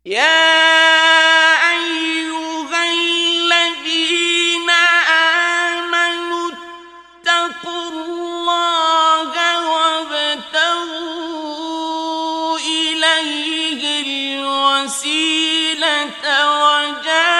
يا أيها الذين آمنوا اتقوا الله وابتغوا إليه الوسيلة وجاهدوا